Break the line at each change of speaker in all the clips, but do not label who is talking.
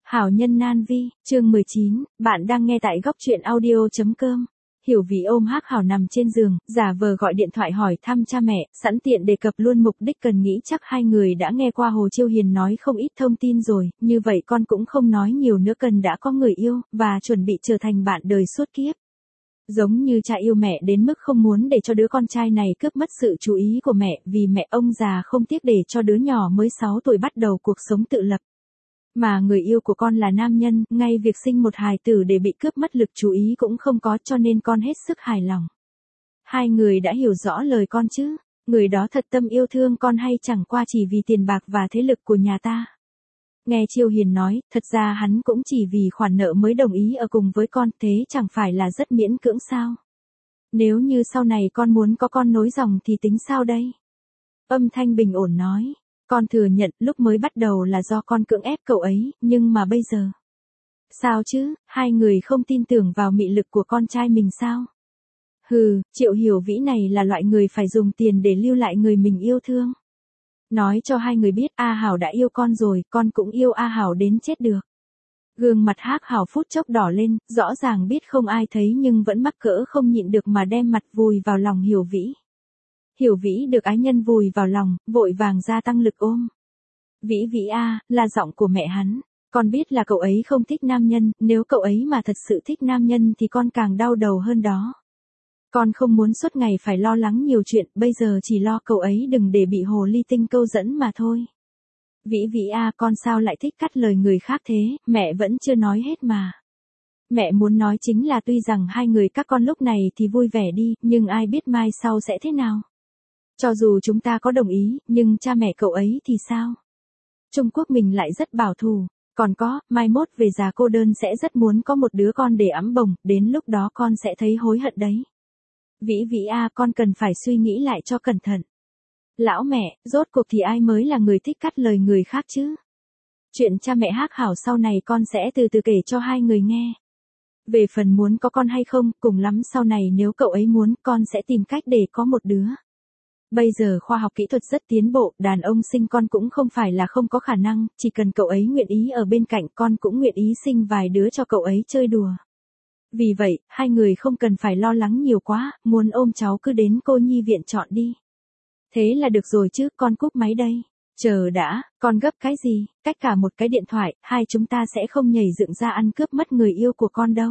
Hảo nhân nan vi, chương 19, bạn đang nghe tại góc truyện audio.com. Hiểu Vĩ ôm Hắc Hảo nằm trên giường, giả vờ gọi điện thoại hỏi thăm cha mẹ, sẵn tiện đề cập luôn mục đích cần nghĩ chắc hai người đã nghe qua Hồ Chiêu Hiền nói không ít thông tin rồi, như vậy con cũng không nói nhiều nữa, cần đã có người yêu, và chuẩn bị trở thành bạn đời suốt kiếp. Giống như cha yêu mẹ đến mức không muốn để cho đứa con trai này cướp mất sự chú ý của mẹ, vì mẹ ông già không tiếc để cho đứa nhỏ mới 6 tuổi bắt đầu cuộc sống tự lập. Mà người yêu của con là nam nhân, ngay việc sinh một hài tử để bị cướp mất lực chú ý cũng không có, cho nên con hết sức hài lòng. Hai người đã hiểu rõ lời con chứ, người đó thật tâm yêu thương con hay chẳng qua chỉ vì tiền bạc và thế lực của nhà ta. Nghe Chiêu Hiền nói, thật ra hắn cũng chỉ vì khoản nợ mới đồng ý ở cùng với con, thế chẳng phải là rất miễn cưỡng sao? Nếu như sau này con muốn có con nối dòng thì tính sao đây? Âm thanh bình ổn nói. Con thừa nhận lúc mới bắt đầu là do con cưỡng ép cậu ấy, nhưng mà bây giờ. Sao chứ, hai người không tin tưởng vào mị lực của con trai mình sao? Hừ, Triệu Hiểu Vĩ này là loại người phải dùng tiền để lưu lại người mình yêu thương. Nói cho hai người biết A Hảo đã yêu con rồi, con cũng yêu A Hảo đến chết được. Gương mặt Hắc Hảo phút chốc đỏ lên, rõ ràng biết không ai thấy nhưng vẫn mắc cỡ không nhịn được mà đem mặt vùi vào lòng Hiểu Vĩ. Hiểu Vĩ được ái nhân vùi vào lòng, vội vàng gia tăng lực ôm. Vĩ Vĩ a, là giọng của mẹ hắn. Con biết là cậu ấy không thích nam nhân, nếu cậu ấy mà thật sự thích nam nhân thì con càng đau đầu hơn đó. Con không muốn suốt ngày phải lo lắng nhiều chuyện, bây giờ chỉ lo cậu ấy đừng để bị hồ ly tinh câu dẫn mà thôi. Vĩ Vĩ a, con sao lại thích cắt lời người khác thế, mẹ vẫn chưa nói hết mà. Mẹ muốn nói chính là tuy rằng hai người các con lúc này thì vui vẻ đi, nhưng ai biết mai sau sẽ thế nào. Cho dù chúng ta có đồng ý, nhưng cha mẹ cậu ấy thì sao? Trung Quốc mình lại rất bảo thủ, còn có, mai mốt về già cô đơn sẽ rất muốn có một đứa con để ẵm bồng, đến lúc đó con sẽ thấy hối hận đấy. Vĩ Vĩ a, con cần phải suy nghĩ lại cho cẩn thận. Lão mẹ, rốt cuộc thì ai mới là người thích cắt lời người khác chứ? Chuyện cha mẹ Hắc Hảo sau này con sẽ từ từ kể cho hai người nghe. Về phần muốn có con hay không, cùng lắm sau này nếu cậu ấy muốn, con sẽ tìm cách để có một đứa. Bây giờ khoa học kỹ thuật rất tiến bộ, đàn ông sinh con cũng không phải là không có khả năng, chỉ cần cậu ấy nguyện ý ở bên cạnh, con cũng nguyện ý sinh vài đứa cho cậu ấy chơi đùa. Vì vậy, hai người không cần phải lo lắng nhiều quá, muốn ôm cháu cứ đến cô nhi viện chọn đi. Thế là được rồi chứ, con cúp máy đây. Chờ đã, con gấp cái gì, cách cả một cái điện thoại, hai chúng ta sẽ không nhảy dựng ra ăn cướp mất người yêu của con đâu.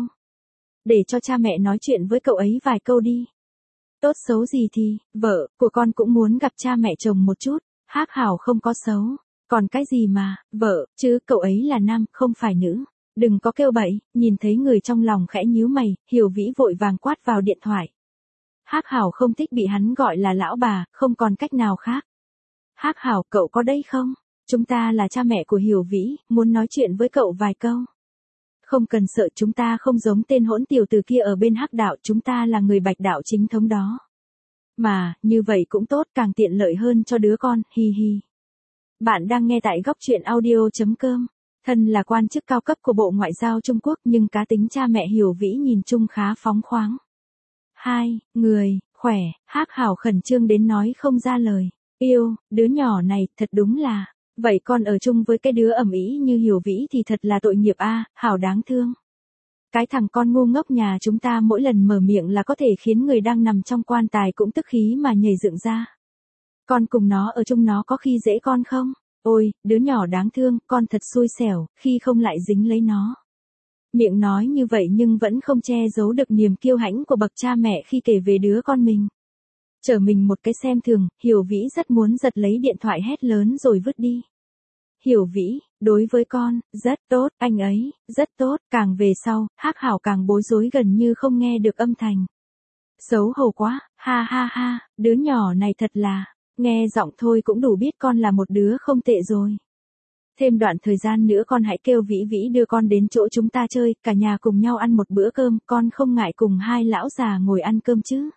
Để cho cha mẹ nói chuyện với cậu ấy vài câu đi. Tốt xấu gì thì, vợ của con cũng muốn gặp cha mẹ chồng một chút, Hắc Hảo không có xấu, còn cái gì mà, vợ, chứ cậu ấy là nam, không phải nữ. Đừng có kêu bậy, nhìn thấy người trong lòng khẽ nhíu mày, Hiểu Vĩ vội vàng quát vào điện thoại. Hắc Hảo không thích bị hắn gọi là lão bà, không còn cách nào khác. Hắc Hảo, cậu có đây không? Chúng ta là cha mẹ của Hiểu Vĩ, muốn nói chuyện với cậu vài câu. Không cần sợ, chúng ta không giống tên hỗn tiểu tử kia ở bên Hắc đạo, chúng ta là người Bạch đạo chính thống đó. Mà, như vậy cũng tốt, càng tiện lợi hơn cho đứa con, hi hi. Bạn đang nghe tại góc truyện audio.com. Thân là quan chức cao cấp của Bộ Ngoại giao Trung Quốc nhưng cá tính cha mẹ Hiểu Vĩ nhìn chung khá phóng khoáng. Hai, người, khỏe, Hắc Hảo khẩn trương đến nói không ra lời. Yêu, đứa nhỏ này, thật đúng là. Vậy con ở chung với cái đứa ẩm ý như Hiểu Vĩ thì thật là tội nghiệp a, Hảo đáng thương. Cái thằng con ngu ngốc nhà chúng ta mỗi lần mở miệng là có thể khiến người đang nằm trong quan tài cũng tức khí mà nhảy dựng ra. Con cùng nó ở chung nó có khi dễ con không? Ôi, đứa nhỏ đáng thương, con thật xui xẻo, khi không lại dính lấy nó. Miệng nói như vậy nhưng vẫn không che giấu được niềm kiêu hãnh của bậc cha mẹ khi kể về đứa con mình. Trở mình một cái xem thường, Hiểu Vĩ rất muốn giật lấy điện thoại hét lớn rồi vứt đi. Hiểu Vĩ, đối với con, rất tốt, anh ấy, rất tốt, càng về sau, Hắc Hảo càng bối rối gần như không nghe được âm thanh. Xấu hổ quá, ha ha ha, đứa nhỏ này thật là, nghe giọng thôi cũng đủ biết con là một đứa không tệ rồi. Thêm đoạn thời gian nữa con hãy kêu Vĩ Vĩ đưa con đến chỗ chúng ta chơi, cả nhà cùng nhau ăn một bữa cơm, con không ngại cùng hai lão già ngồi ăn cơm chứ.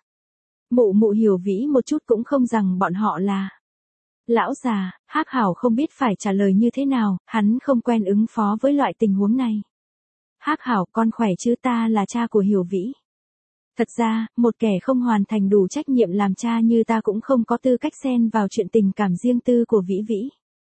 Mụ Hiểu Vĩ một chút cũng không rằng bọn họ là lão già. Hắc Hảo không biết phải trả lời như thế nào, hắn không quen ứng phó với loại tình huống này. Hắc Hảo, con khỏe chứ, ta là cha của Hiểu Vĩ. Thật ra, một kẻ không hoàn thành đủ trách nhiệm làm cha như ta cũng không có tư cách xen vào chuyện tình cảm riêng tư của Vĩ Vĩ.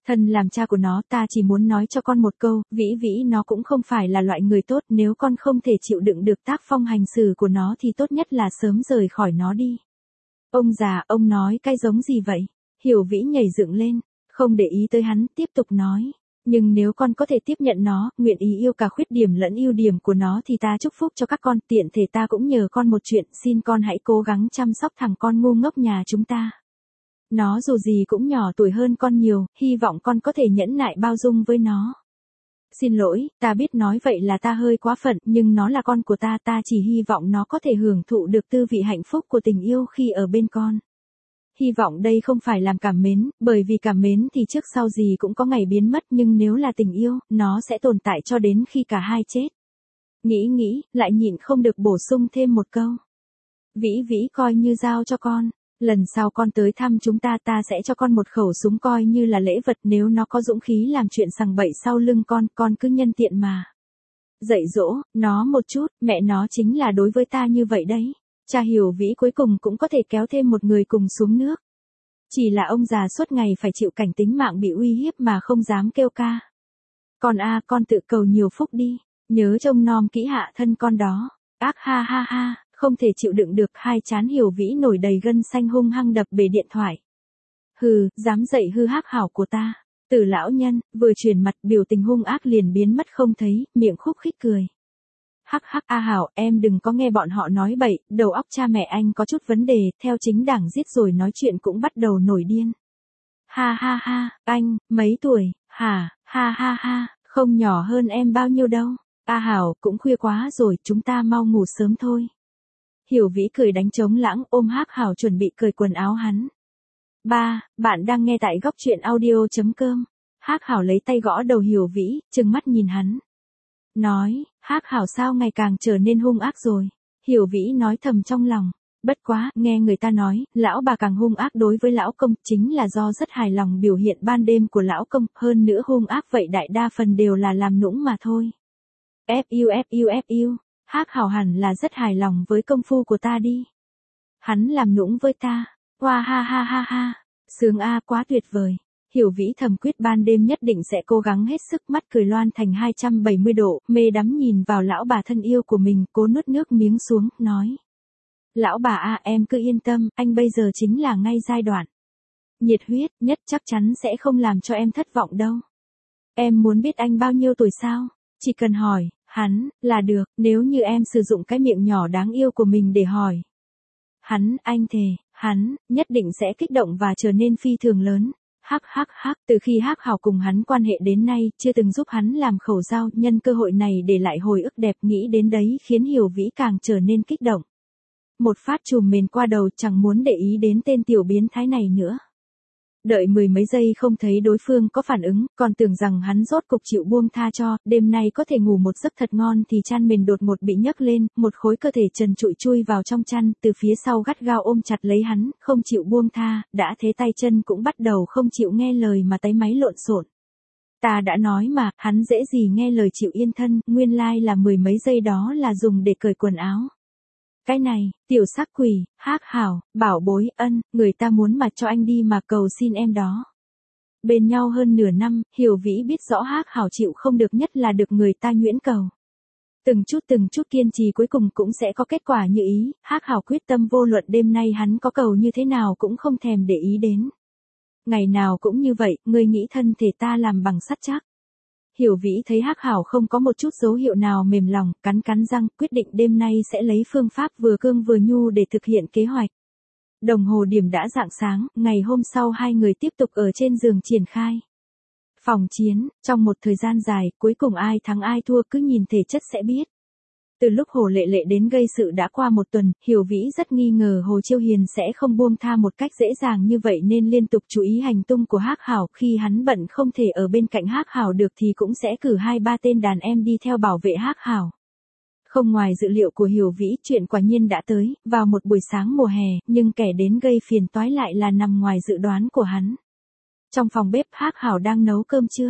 Thân làm cha của nó, ta chỉ muốn nói cho con một câu, Vĩ Vĩ nó cũng không phải là loại người tốt, nếu con không thể chịu đựng được tác phong hành xử của nó thì tốt nhất là sớm rời khỏi nó đi. Ông già, ông nói cái giống gì vậy? Hiểu Vĩ nhảy dựng lên, không để ý tới hắn, tiếp tục nói. Nhưng nếu con có thể tiếp nhận nó, nguyện ý yêu cả khuyết điểm lẫn ưu điểm của nó thì ta chúc phúc cho các con, tiện thể ta cũng nhờ con một chuyện, xin con hãy cố gắng chăm sóc thằng con ngu ngốc nhà chúng ta. Nó dù gì cũng nhỏ tuổi hơn con nhiều, hy vọng con có thể nhẫn nại bao dung với nó. Xin lỗi, ta biết nói vậy là ta hơi quá phận, nhưng nó là con của ta, ta chỉ hy vọng nó có thể hưởng thụ được tư vị hạnh phúc của tình yêu khi ở bên con. Hy vọng đây không phải làm cảm mến, bởi vì cảm mến thì trước sau gì cũng có ngày biến mất, nhưng nếu là tình yêu, nó sẽ tồn tại cho đến khi cả hai chết. Nghĩ, lại nhịn không được bổ sung thêm một câu. Vĩ Vĩ coi như giao cho con. Lần sau con tới thăm chúng ta, ta sẽ cho con một khẩu súng coi như là lễ vật, nếu nó có dũng khí làm chuyện sằng bậy sau lưng con cứ nhân tiện mà dạy dỗ nó một chút, mẹ nó chính là đối với ta như vậy đấy. Cha Hiểu Vĩ cuối cùng cũng có thể kéo thêm một người cùng xuống nước. Chỉ là ông già suốt ngày phải chịu cảnh tính mạng bị uy hiếp mà không dám kêu ca. Con con tự cầu nhiều phúc đi, nhớ trông nom kỹ hạ thân con đó. Ác ha ha ha. Không thể chịu đựng được, hai trán Hiểu Vĩ nổi đầy gân xanh hung hăng đập bể điện thoại. Hừ, dám dạy hư Hắc Hảo của ta. Từ lão nhân, vừa chuyển mặt biểu tình hung ác liền biến mất không thấy, miệng khúc khích cười. Hắc A Hảo, em đừng có nghe bọn họ nói bậy, đầu óc cha mẹ anh có chút vấn đề, theo chính đảng giết rồi nói chuyện cũng bắt đầu nổi điên. Ha ha ha, anh, mấy tuổi, hả, ha ha ha, không nhỏ hơn em bao nhiêu đâu. A Hảo, cũng khuya quá rồi, chúng ta mau ngủ sớm thôi. Hiểu Vĩ cười đánh trống lãng, ôm Hắc Hảo chuẩn bị cởi quần áo hắn. Bạn đang nghe tại góc truyện audio.com. Hắc Hảo lấy tay gõ đầu Hiểu Vĩ, trừng mắt nhìn hắn. Nói, Hắc Hảo sao ngày càng trở nên hung ác rồi. Hiểu Vĩ nói thầm trong lòng. Bất quá, nghe người ta nói, lão bà càng hung ác đối với lão công, chính là do rất hài lòng biểu hiện ban đêm của lão công, hơn nữa hung ác vậy đại đa phần đều là làm nũng mà thôi. Fu. Hắc Hảo hẳn là rất hài lòng với công phu của ta đi. Hắn làm nũng với ta. Hoa ha ha ha ha. Sướng quá tuyệt vời. Hiểu Vĩ thầm quyết ban đêm nhất định sẽ cố gắng hết sức, mắt cười loan thành 270 độ, mê đắm nhìn vào lão bà thân yêu của mình, cố nuốt nước miếng xuống, nói. Lão bà em cứ yên tâm, anh bây giờ chính là ngay giai đoạn nhiệt huyết nhất, chắc chắn sẽ không làm cho em thất vọng đâu. Em muốn biết anh bao nhiêu tuổi sao? Chỉ cần hỏi hắn là được, nếu như em sử dụng cái miệng nhỏ đáng yêu của mình để hỏi anh thề, hắn nhất định sẽ kích động và trở nên phi thường lớn. Từ khi Hắc Hảo cùng hắn quan hệ đến nay, chưa từng giúp hắn làm khẩu giao, nhân cơ hội này để lại hồi ức đẹp, nghĩ đến đấy khiến Hiểu Vĩ càng trở nên kích động. Một phát chùm mền qua đầu, chẳng muốn để ý đến tên tiểu biến thái này nữa. Đợi mười mấy giây không thấy đối phương có phản ứng, còn tưởng rằng hắn rốt cục chịu buông tha cho, đêm nay có thể ngủ một giấc thật ngon thì chăn mền đột ngột bị nhấc lên, một khối cơ thể trần trụi chui vào trong chăn, từ phía sau gắt gao ôm chặt lấy hắn, không chịu buông tha, đã thế tay chân cũng bắt đầu không chịu nghe lời mà táy máy lộn xộn. Ta đã nói mà, hắn dễ gì nghe lời chịu yên thân, nguyên lai là mười mấy giây đó là dùng để cởi quần áo. Cái này, tiểu sắc quỷ, Hắc Hảo, bảo bối, người ta muốn mà cho anh đi mà cầu xin em đó. Bên nhau hơn nửa năm, Hiểu Vĩ biết rõ Hắc Hảo chịu không được, nhất là được người ta nhuyễn cầu. Từng chút kiên trì cuối cùng cũng sẽ có kết quả như ý, Hắc Hảo quyết tâm vô luận đêm nay hắn có cầu như thế nào cũng không thèm để ý đến. Ngày nào cũng như vậy, ngươi nghĩ thân thể ta làm bằng sắt chắc. Hiểu Vĩ thấy Hắc Hảo không có một chút dấu hiệu nào mềm lòng, cắn răng, quyết định đêm nay sẽ lấy phương pháp vừa cương vừa nhu để thực hiện kế hoạch. Đồng hồ điểm đã rạng sáng, ngày hôm sau hai người tiếp tục ở trên giường triển khai phòng chiến, trong một thời gian dài, cuối cùng ai thắng ai thua cứ nhìn thể chất sẽ biết. Từ lúc Hồ Lệ Lệ đến gây sự đã qua một tuần, Hiểu Vĩ rất nghi ngờ Hồ Chiêu Hiền sẽ không buông tha một cách dễ dàng như vậy nên liên tục chú ý hành tung của Hắc Hảo, khi hắn bận không thể ở bên cạnh Hắc Hảo được thì cũng sẽ cử 2-3 tên đàn em đi theo bảo vệ Hắc Hảo. Không ngoài dự liệu của Hiểu Vĩ, chuyện quả nhiên đã tới, vào một buổi sáng mùa hè, nhưng kẻ đến gây phiền toái lại là nằm ngoài dự đoán của hắn. Trong phòng bếp, Hắc Hảo đang nấu cơm trưa.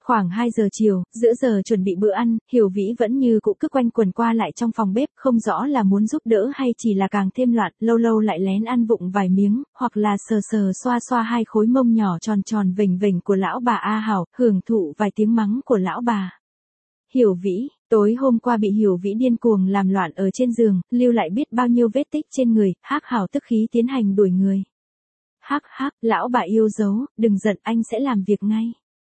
Khoảng 2 giờ chiều, giữa giờ chuẩn bị bữa ăn, Hiểu Vĩ vẫn như cũ cứ quanh quẩn qua lại trong phòng bếp, không rõ là muốn giúp đỡ hay chỉ là càng thêm loạn, lâu lâu lại lén ăn vụng vài miếng, hoặc là sờ sờ xoa xoa hai khối mông nhỏ tròn tròn vểnh vểnh của lão bà A Hảo, hưởng thụ vài tiếng mắng của lão bà. Hiểu Vĩ, tối hôm qua bị Hiểu Vĩ điên cuồng làm loạn ở trên giường, lưu lại biết bao nhiêu vết tích trên người, Hắc Hảo tức khí tiến hành đuổi người. Hắc hắc, lão bà yêu dấu, đừng giận anh sẽ làm việc ngay.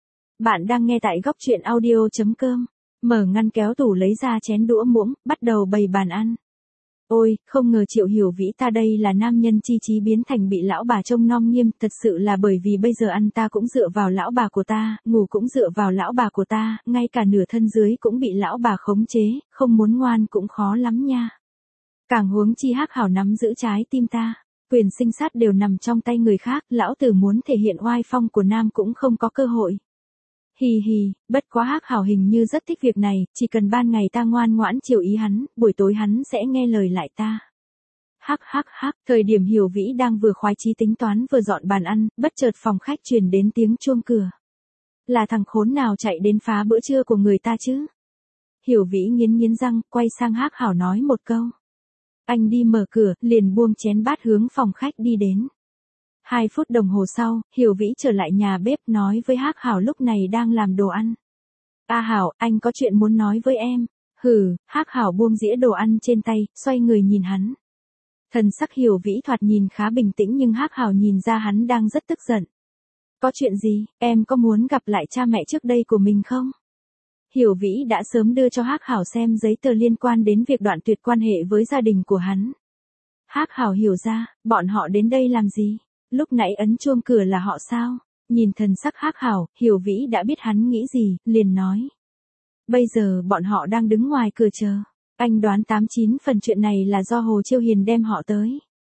Bạn đang nghe tại góc truyện audio.com. Mở ngăn kéo tủ lấy ra chén đũa muỗng, bắt đầu bày bàn ăn. Ôi, không ngờ Triệu Hiểu Vĩ ta đây là nam nhân chi trí biến thành bị lão bà trông nom nghiêm, thật sự là bởi vì bây giờ ăn ta cũng dựa vào lão bà của ta, ngủ cũng dựa vào lão bà của ta, ngay cả nửa thân dưới cũng bị lão bà khống chế, không muốn ngoan cũng khó lắm nha. Càng huống chi Hắc Hảo nắm giữ trái tim ta. Quyền sinh sát đều nằm trong tay người khác, lão tử muốn thể hiện oai phong của nam cũng không có cơ hội. Hì hì, bất quá Hắc Hảo hình như rất thích việc này, chỉ cần ban ngày ta ngoan ngoãn chiều ý hắn, buổi tối hắn sẽ nghe lời lại ta. Hắc hắc hắc, thời điểm Hiểu Vĩ đang vừa khoái chí tính toán vừa dọn bàn ăn, bất chợt phòng khách truyền đến tiếng chuông cửa. Là thằng khốn nào chạy đến phá bữa trưa của người ta chứ? Hiểu Vĩ nghiến răng, quay sang Hắc Hảo nói một câu. Anh đi mở cửa, liền buông chén bát hướng phòng khách đi đến. 2 phút đồng hồ sau, Hiểu Vĩ trở lại nhà bếp nói với Hắc Hảo lúc này đang làm đồ ăn. A Hảo, anh có chuyện muốn nói với em. Hừ, Hắc Hảo buông dĩa đồ ăn trên tay, xoay người nhìn hắn. Thần sắc Hiểu Vĩ thoạt nhìn khá bình tĩnh nhưng Hắc Hảo nhìn ra hắn đang rất tức giận. Có chuyện gì, em có muốn gặp lại cha mẹ trước đây của mình không? Hiểu Vĩ đã sớm đưa cho Hắc Hảo xem giấy tờ liên quan đến việc đoạn tuyệt quan hệ với gia đình của hắn. Hắc Hảo hiểu ra, bọn họ đến đây làm gì? Lúc nãy ấn chuông cửa là họ sao? Nhìn thần sắc Hắc Hảo, Hiểu Vĩ đã biết hắn nghĩ gì, liền nói. Bây giờ bọn họ đang đứng ngoài cửa chờ. Anh đoán 89 phần chuyện này là do Hồ Chiêu Hiền đem họ tới.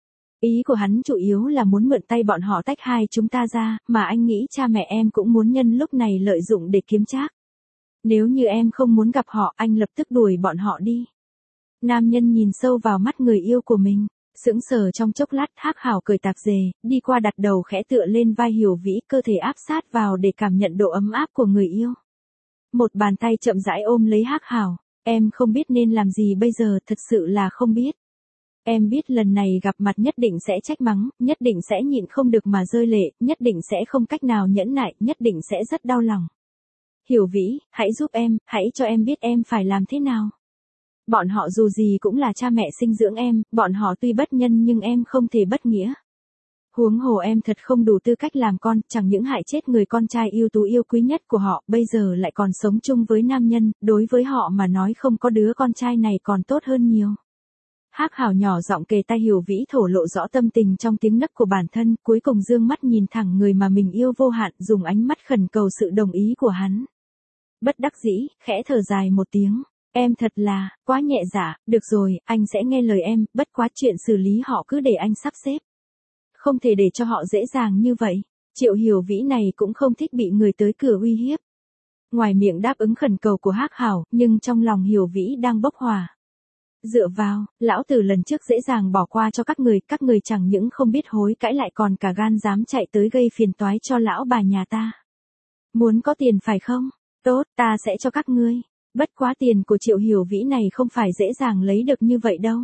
Ý của hắn chủ yếu là muốn mượn tay bọn họ tách hai chúng ta ra, mà anh nghĩ cha mẹ em cũng muốn nhân lúc này lợi dụng để kiếm trác. Nếu như em không muốn gặp họ, anh lập tức đuổi bọn họ đi. Nam nhân nhìn sâu vào mắt người yêu của mình, sững sờ trong chốc lát. Hắc Hảo cởi tạp dề, đi qua đặt đầu khẽ tựa lên vai Hiểu Vĩ, cơ thể áp sát vào để cảm nhận độ ấm áp của người yêu. Một bàn tay chậm rãi ôm lấy Hắc Hảo. Em không biết nên làm gì bây giờ, thật sự là không biết. Em biết lần này gặp mặt nhất định sẽ trách mắng, nhất định sẽ nhịn không được mà rơi lệ, nhất định sẽ không cách nào nhẫn nại, nhất định sẽ rất đau lòng. Hiểu Vĩ, hãy giúp em, hãy cho em biết em phải làm thế nào. Bọn họ dù gì cũng là cha mẹ sinh dưỡng em, bọn họ tuy bất nhân nhưng em không thể bất nghĩa. Huống hồ em thật không đủ tư cách làm con, chẳng những hại chết người con trai ưu tú yêu quý nhất của họ, bây giờ lại còn sống chung với nam nhân, đối với họ mà nói không có đứa con trai này còn tốt hơn nhiều. Hắc Hảo nhỏ giọng kề tai Hiểu Vĩ thổ lộ rõ tâm tình trong tiếng nấc của bản thân, cuối cùng dương mắt nhìn thẳng người mà mình yêu vô hạn, dùng ánh mắt khẩn cầu sự đồng ý của hắn. Bất đắc dĩ, khẽ thở dài một tiếng. Em thật là, quá nhẹ dạ, được rồi, anh sẽ nghe lời em, bất quá chuyện xử lý họ cứ để anh sắp xếp. Không thể để cho họ dễ dàng như vậy. Triệu Hiểu Vĩ này cũng không thích bị người tới cửa uy hiếp. Ngoài miệng đáp ứng khẩn cầu của Hắc Hảo, nhưng trong lòng Hiểu Vĩ đang bốc hỏa. Dựa vào, lão tử lần trước dễ dàng bỏ qua cho các người chẳng những không biết hối cãi lại còn cả gan dám chạy tới gây phiền toái cho lão bà nhà ta. Muốn có tiền phải không? Tốt, ta sẽ cho các ngươi. Bất quá tiền của Triệu Hiểu Vĩ này không phải dễ dàng lấy được như vậy đâu.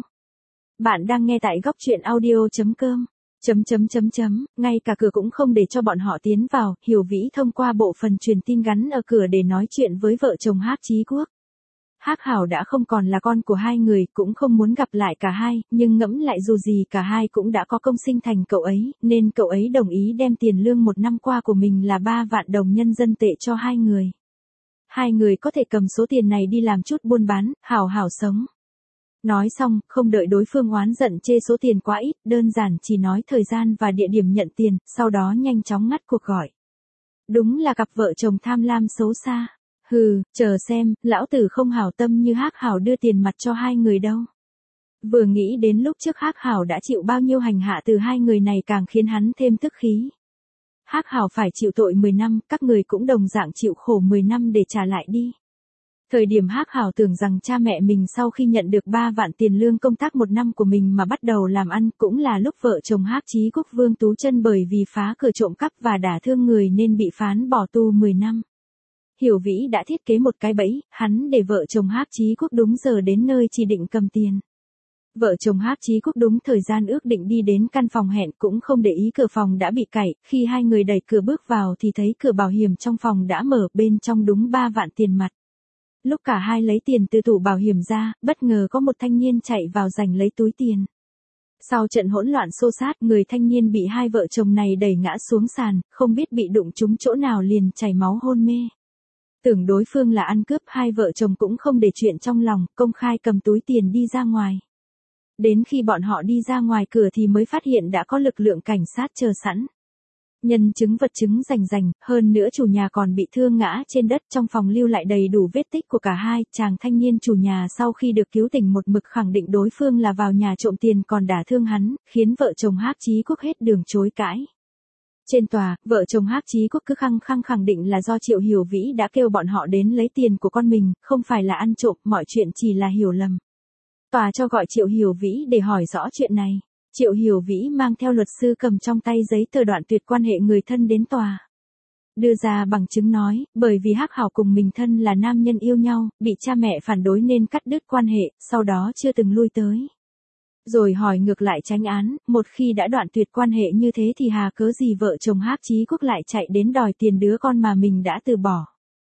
Bạn đang nghe tại góc truyện audio.com. Ngay cả cửa cũng không để cho bọn họ tiến vào, Hiểu Vĩ thông qua bộ phận truyền tin gắn ở cửa để nói chuyện với vợ chồng Hắc Chí Quốc. Hắc Hảo đã không còn là con của hai người, cũng không muốn gặp lại cả hai, nhưng ngẫm lại dù gì cả hai cũng đã có công sinh thành cậu ấy, nên cậu ấy đồng ý đem tiền lương 1 năm qua của mình là 3 vạn đồng nhân dân tệ cho hai người. Hai người có thể cầm số tiền này đi làm chút buôn bán, hảo hảo sống. Nói xong, không đợi đối phương oán giận chê số tiền quá ít, đơn giản chỉ nói thời gian và địa điểm nhận tiền, sau đó nhanh chóng ngắt cuộc gọi. Đúng là cặp vợ chồng tham lam xấu xa. Hừ, chờ xem, lão tử không hảo tâm như Hắc Hảo đưa tiền mặt cho hai người đâu. Vừa nghĩ đến lúc trước Hắc Hảo đã chịu bao nhiêu hành hạ từ hai người này càng khiến hắn thêm tức khí. Hắc Hảo phải chịu tội 10 năm, các người cũng đồng dạng chịu khổ 10 năm để trả lại đi. Thời điểm Hắc Hảo tưởng rằng cha mẹ mình sau khi nhận được 3 vạn tiền lương công tác 1 năm của mình mà bắt đầu làm ăn, cũng là lúc vợ chồng Hắc Chí Quốc Vương Tú Chân bởi vì phá cửa trộm cắp và đả thương người nên bị phán bỏ tù 10 năm. Hiểu Vĩ đã thiết kế một cái bẫy, hắn để vợ chồng Hắc Chí Quốc đúng giờ đến nơi chỉ định cầm tiền. Vợ chồng Hắc Chí Quốc đúng thời gian ước định đi đến căn phòng hẹn cũng không để ý cửa phòng đã bị cạy, khi hai người đẩy cửa bước vào thì thấy cửa bảo hiểm trong phòng đã mở, bên trong đúng 3 vạn tiền mặt. Lúc cả hai lấy tiền từ tủ bảo hiểm ra, bất ngờ có một thanh niên chạy vào giành lấy túi tiền. Sau trận hỗn loạn xô xát, người thanh niên bị hai vợ chồng này đẩy ngã xuống sàn, không biết bị đụng trúng chỗ nào liền chảy máu hôn mê. Tưởng đối phương là ăn cướp, hai vợ chồng cũng không để chuyện trong lòng, công khai cầm túi tiền đi ra ngoài. Đến khi bọn họ đi ra ngoài cửa thì mới phát hiện đã có lực lượng cảnh sát chờ sẵn. Nhân chứng vật chứng rành rành, hơn nữa chủ nhà còn bị thương ngã trên đất, trong phòng lưu lại đầy đủ vết tích của cả hai. Chàng thanh niên chủ nhà sau khi được cứu tỉnh một mực khẳng định đối phương là vào nhà trộm tiền còn đả thương hắn, khiến vợ chồng Hắc Chí Quốc hết đường chối cãi. Trên tòa, vợ chồng Hắc Chí Quốc cứ khăng khẳng định là do Triệu Hiểu Vĩ đã kêu bọn họ đến lấy tiền của con mình, không phải là ăn trộm, mọi chuyện chỉ là hiểu lầm. Tòa cho gọi Triệu Hiểu Vĩ để hỏi rõ chuyện này. Triệu Hiểu Vĩ mang theo luật sư cầm trong tay giấy tờ đoạn tuyệt quan hệ người thân đến tòa. Đưa ra bằng chứng nói, bởi vì Hắc Hảo cùng mình thân là nam nhân yêu nhau, bị cha mẹ phản đối nên cắt đứt quan hệ, sau đó chưa từng lui tới. Rồi hỏi ngược lại chánh án, một khi đã đoạn tuyệt quan hệ như thế thì hà cớ gì vợ chồng Hắc Chí Quốc lại chạy đến đòi tiền đứa con mà mình đã từ bỏ.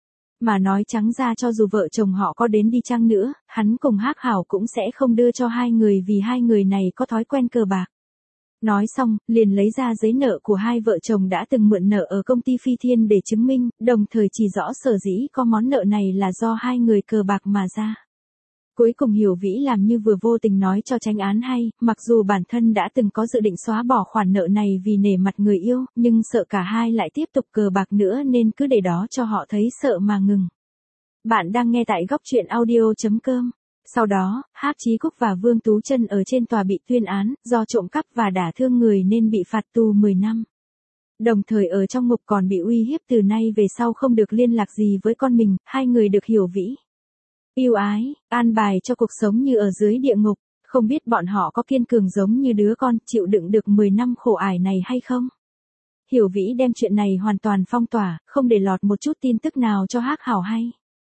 Mà nói trắng ra cho dù vợ chồng họ có đến đi chăng nữa, hắn cùng Hắc Hảo cũng sẽ không đưa cho hai người vì hai người này có thói quen cờ bạc. Nói xong, liền lấy ra giấy nợ của hai vợ chồng đã từng mượn nợ ở công ty Phi Thiên để chứng minh, đồng thời chỉ rõ sở dĩ có món nợ này là do hai người cờ bạc mà ra. Cuối cùng Hiểu Vĩ làm như vừa vô tình nói cho chánh án hay, mặc dù bản thân đã từng có dự định xóa bỏ khoản nợ này vì nể mặt người yêu, nhưng sợ cả hai lại tiếp tục cờ bạc nữa nên cứ để đó cho họ thấy sợ mà ngừng. Bạn đang nghe tại góc truyện audio.com. Sau đó, Hắc Chí Quốc và Vương Tú Trân ở trên tòa bị tuyên án, do trộm cắp và đả thương người nên bị phạt tù 10 năm. Đồng thời ở trong ngục còn bị uy hiếp từ nay về sau không được liên lạc gì với con mình, hai người được Hiểu Vĩ yêu ái, an bài cho cuộc sống như ở dưới địa ngục, không biết bọn họ có kiên cường giống như đứa con chịu đựng được 10 năm khổ ải này hay không? Hiểu Vĩ đem chuyện này hoàn toàn phong tỏa, không để lọt một chút tin tức nào cho Hắc Hảo hay.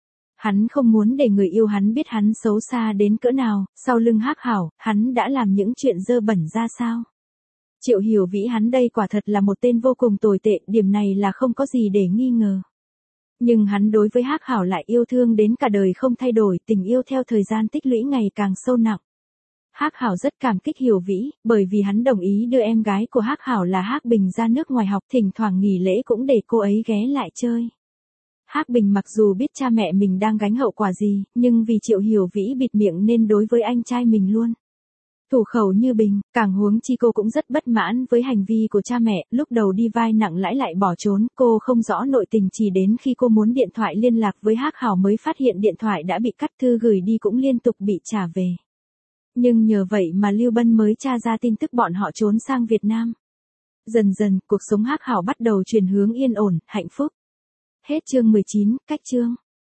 Hắn không muốn để người yêu hắn biết hắn xấu xa đến cỡ nào, sau lưng Hắc Hảo, hắn đã làm những chuyện dơ bẩn ra sao. Triệu Hiểu Vĩ hắn đây quả thật là một tên vô cùng tồi tệ, điểm này là không có gì để nghi ngờ. Nhưng hắn đối với Hắc Hảo lại yêu thương đến cả đời không thay đổi, tình yêu theo thời gian tích lũy ngày càng sâu nặng. Hắc Hảo rất cảm kích Hiểu Vĩ, bởi vì hắn đồng ý đưa em gái của Hắc Hảo là Hắc Bình ra nước ngoài học, thỉnh thoảng nghỉ lễ cũng để cô ấy ghé lại chơi. Hắc Bình mặc dù biết cha mẹ mình đang gánh hậu quả gì, nhưng vì Triệu Hiểu Vĩ bịt miệng nên đối với anh trai mình luôn thủ khẩu như bình, càng huống chi cô cũng rất bất mãn với hành vi của cha mẹ, lúc đầu đi vai nặng lãi lại bỏ trốn, cô không rõ nội tình chỉ đến khi cô muốn điện thoại liên lạc với Hắc Hảo mới phát hiện điện thoại đã bị cắt, thư gửi đi cũng liên tục bị trả về. Nhưng nhờ vậy mà Lưu Bân mới tra ra tin tức bọn họ trốn sang Việt Nam. Dần dần, cuộc sống Hắc Hảo bắt đầu chuyển hướng yên ổn, hạnh phúc. Hết chương 19, cách chương.